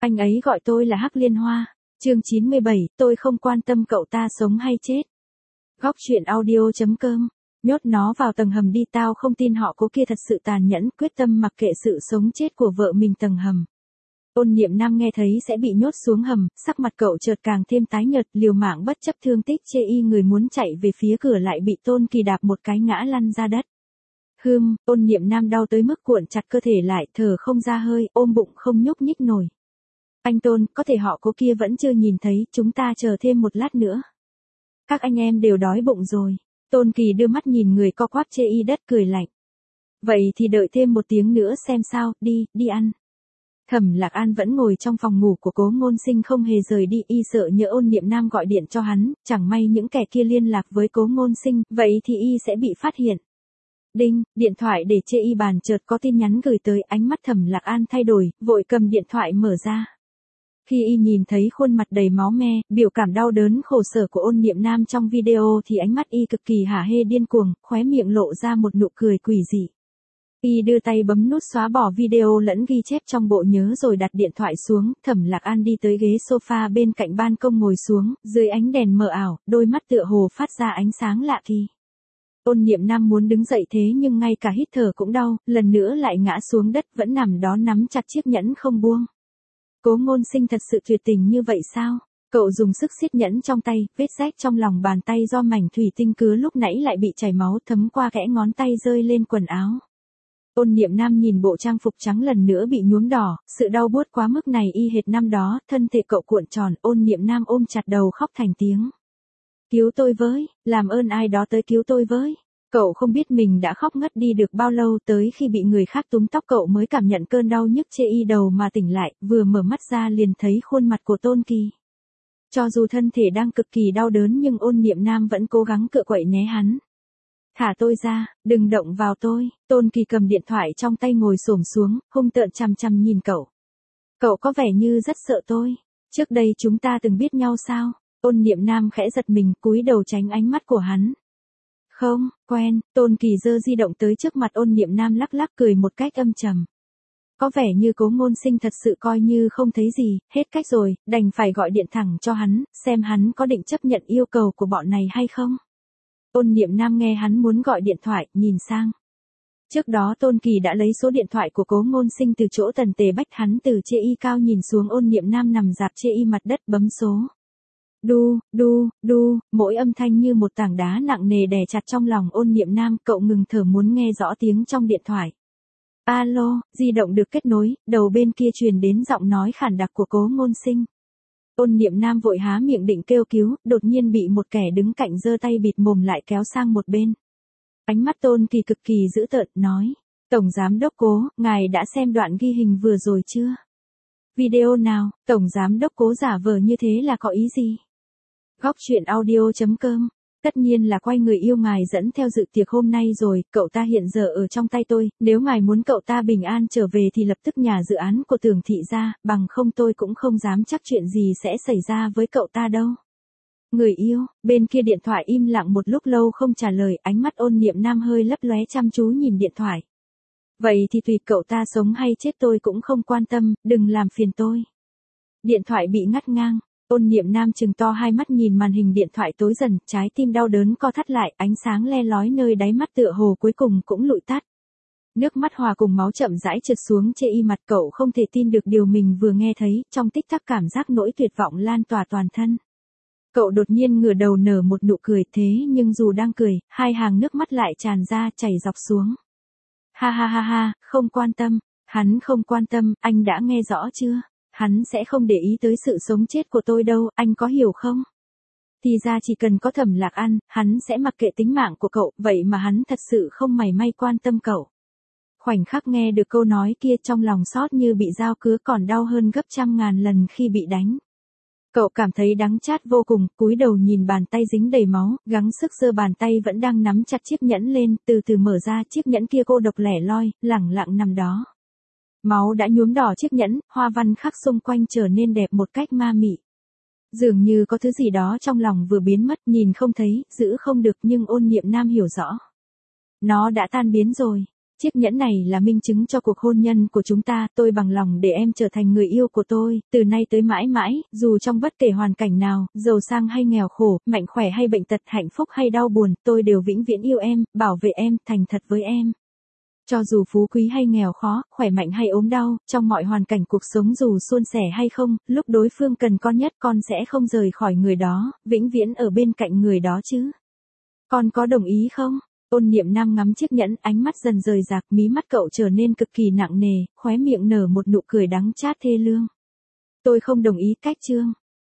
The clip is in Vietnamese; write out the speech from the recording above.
Anh ấy gọi tôi là Hắc Liên Hoa. Chương 97, tôi không quan tâm cậu ta sống hay chết. Góc truyện audio.com. Nhốt nó vào tầng hầm đi, tao không tin họ cố kia thật sự tàn nhẫn, quyết tâm mặc kệ sự sống chết của vợ mình tầng hầm. Ôn Niệm Nam nghe thấy sẽ bị nhốt xuống hầm, sắc mặt cậu chợt càng thêm tái nhợt, liều mạng bất chấp thương tích chê y người muốn chạy về phía cửa lại bị Tôn Kỳ đạp một cái ngã lăn ra đất. Ôn Niệm Nam đau tới mức cuộn chặt cơ thể lại, thở không ra hơi, ôm bụng không nhúc nhích nổi. Anh Tôn, có thể họ cố kia vẫn chưa nhìn thấy, chúng ta chờ thêm một lát nữa. Các anh em đều đói bụng rồi. Tôn Kỳ đưa mắt nhìn người co quắp chê y đất cười lạnh. Vậy thì đợi thêm một tiếng nữa xem sao, đi ăn. Thẩm Lạc An vẫn ngồi trong phòng ngủ của Cố Ngôn Sinh không hề rời đi, y sợ nhỡ Ôn Niệm Nam gọi điện cho hắn, chẳng may những kẻ kia liên lạc với Cố Ngôn Sinh, vậy thì y sẽ bị phát hiện. Đinh, điện thoại để chê y bàn chợt có tin nhắn gửi tới, ánh mắt Thẩm Lạc An thay đổi, vội cầm điện thoại mở ra. Khi y nhìn thấy khuôn mặt đầy máu me, biểu cảm đau đớn khổ sở của Ôn Niệm Nam trong video thì ánh mắt y cực kỳ hả hê điên cuồng, khóe miệng lộ ra một nụ cười quỷ dị. Y đưa tay bấm nút xóa bỏ video lẫn ghi chép trong bộ nhớ rồi đặt điện thoại xuống. Thẩm Lạc An đi tới ghế sofa bên cạnh ban công ngồi xuống, dưới ánh đèn mờ ảo, đôi mắt tựa hồ phát ra ánh sáng lạ kỳ. Ôn Niệm Nam muốn đứng dậy thế nhưng ngay cả hít thở cũng đau, lần nữa lại ngã xuống đất, vẫn nằm đó nắm chặt chiếc nhẫn không buông. Cố Ngôn Sinh thật sự tuyệt tình như vậy sao? Cậu dùng sức siết nhẫn trong tay, vết rách trong lòng bàn tay do mảnh thủy tinh cứa lúc nãy lại bị chảy máu thấm qua kẽ ngón tay rơi lên quần áo. Ôn Niệm Nam nhìn bộ trang phục trắng lần nữa bị nhuốm đỏ, sự đau buốt quá mức này y hệt năm đó, thân thể cậu cuộn tròn, Ôn Niệm Nam ôm chặt đầu khóc thành tiếng. Cứu tôi với, làm ơn ai đó tới cứu tôi với. Cậu không biết mình đã khóc ngất đi được bao lâu, tới khi bị người khác túm tóc cậu mới cảm nhận cơn đau nhức chê y đầu mà tỉnh lại, vừa mở mắt ra liền thấy khuôn mặt của Tôn Kỳ. Cho dù thân thể đang cực kỳ đau đớn nhưng Ôn Niệm Nam vẫn cố gắng cựa quậy né hắn. Thả tôi ra, đừng động vào tôi. Tôn Kỳ cầm điện thoại trong tay ngồi xổm xuống, hung tợn chằm chằm nhìn cậu. Cậu có vẻ như rất sợ tôi. Trước đây chúng ta từng biết nhau sao? Ôn Niệm Nam khẽ giật mình, cúi đầu tránh ánh mắt của hắn. Không, quen. Tôn Kỳ giơ di động tới trước mặt Ôn Niệm Nam lắc lắc cười một cách âm trầm. Có vẻ như Cố Ngôn Sinh thật sự coi như không thấy gì, hết cách rồi, đành phải gọi điện thẳng cho hắn, xem hắn có định chấp nhận yêu cầu của bọn này hay không. Ôn Niệm Nam nghe hắn muốn gọi điện thoại, nhìn sang. Trước đó Tôn Kỳ đã lấy số điện thoại của Cố Ngôn Sinh từ chỗ Tần Tề Bách, hắn từ chê y cao nhìn xuống Ôn Niệm Nam nằm rạp chê y mặt đất bấm số. Đu, mỗi âm thanh như một tảng đá nặng nề đè chặt trong lòng Ôn Niệm Nam, cậu ngừng thở muốn nghe rõ tiếng trong điện thoại. Alo, di động được kết nối, đầu bên kia truyền đến giọng nói khản đặc của Cố Ngôn Sinh. Ôn Niệm Nam vội há miệng định kêu cứu, đột nhiên bị một kẻ đứng cạnh giơ tay bịt mồm lại kéo sang một bên. Ánh mắt Tôn Kỳ cực kỳ dữ tợn, nói. Tổng Giám Đốc Cố, ngài đã xem đoạn ghi hình vừa rồi chưa? Video nào? Tổng Giám Đốc Cố giả vờ như thế là có ý gì? Góc truyện audio.com. Tất nhiên là quay người yêu ngài dẫn theo dự tiệc hôm nay rồi, cậu ta hiện giờ ở trong tay tôi, nếu ngài muốn cậu ta bình an trở về thì lập tức nhà dự án của Tưởng thị ra, bằng không tôi cũng không dám chắc chuyện gì sẽ xảy ra với cậu ta đâu. Người yêu, bên kia điện thoại im lặng một lúc lâu không trả lời, ánh mắt Ôn Niệm Nam hơi lấp lóe chăm chú nhìn điện thoại. Vậy thì tùy cậu ta sống hay chết tôi cũng không quan tâm, đừng làm phiền tôi. Điện thoại bị ngắt ngang. Ôn Niệm Nam trừng to hai mắt nhìn màn hình điện thoại tối dần, trái tim đau đớn co thắt lại, ánh sáng le lói nơi đáy mắt tựa hồ cuối cùng cũng lụi tắt. Nước mắt hòa cùng máu chậm rãi trượt xuống chê y mặt, cậu không thể tin được điều mình vừa nghe thấy, trong tích tắc cảm giác nỗi tuyệt vọng lan tỏa toàn thân. Cậu đột nhiên ngửa đầu nở một nụ cười, thế nhưng dù đang cười, hai hàng nước mắt lại tràn ra chảy dọc xuống. Ha, không quan tâm, hắn không quan tâm, anh đã nghe rõ chưa? Hắn sẽ không để ý tới sự sống chết của tôi đâu, anh có hiểu không? Thì ra chỉ cần có Thẩm Lạc An, hắn sẽ mặc kệ tính mạng của cậu, vậy mà hắn thật sự không mảy may quan tâm cậu. Khoảnh khắc nghe được câu nói kia trong lòng xót như bị dao cứa, còn đau hơn gấp trăm ngàn lần khi bị đánh. Cậu cảm thấy đắng chát vô cùng, cúi đầu nhìn bàn tay dính đầy máu, gắng sức giơ bàn tay vẫn đang nắm chặt chiếc nhẫn lên, từ từ mở ra chiếc nhẫn kia, cô độc lẻ loi, lẳng lặng nằm đó. Máu đã nhuốm đỏ chiếc nhẫn, hoa văn khắc xung quanh trở nên đẹp một cách ma mị. Dường như có thứ gì đó trong lòng vừa biến mất, nhìn không thấy, giữ không được, nhưng Ôn Niệm Nam hiểu rõ. Nó đã tan biến rồi. Chiếc nhẫn này là minh chứng cho cuộc hôn nhân của chúng ta, tôi bằng lòng để em trở thành người yêu của tôi, từ nay tới mãi mãi, dù trong bất kể hoàn cảnh nào, giàu sang hay nghèo khổ, mạnh khỏe hay bệnh tật, hạnh phúc hay đau buồn, tôi đều vĩnh viễn yêu em, bảo vệ em, thành thật với em. Cho dù phú quý hay nghèo khó, khỏe mạnh hay ốm đau, trong mọi hoàn cảnh cuộc sống dù suôn sẻ hay không, lúc đối phương cần con nhất con sẽ không rời khỏi người đó, vĩnh viễn ở bên cạnh người đó chứ. Con có đồng ý không? Ôn Niệm Nam ngắm chiếc nhẫn, ánh mắt dần rời rạc, mí mắt cậu trở nên cực kỳ nặng nề, khóe miệng nở một nụ cười đắng chát thê lương. Tôi không đồng ý. Cách chương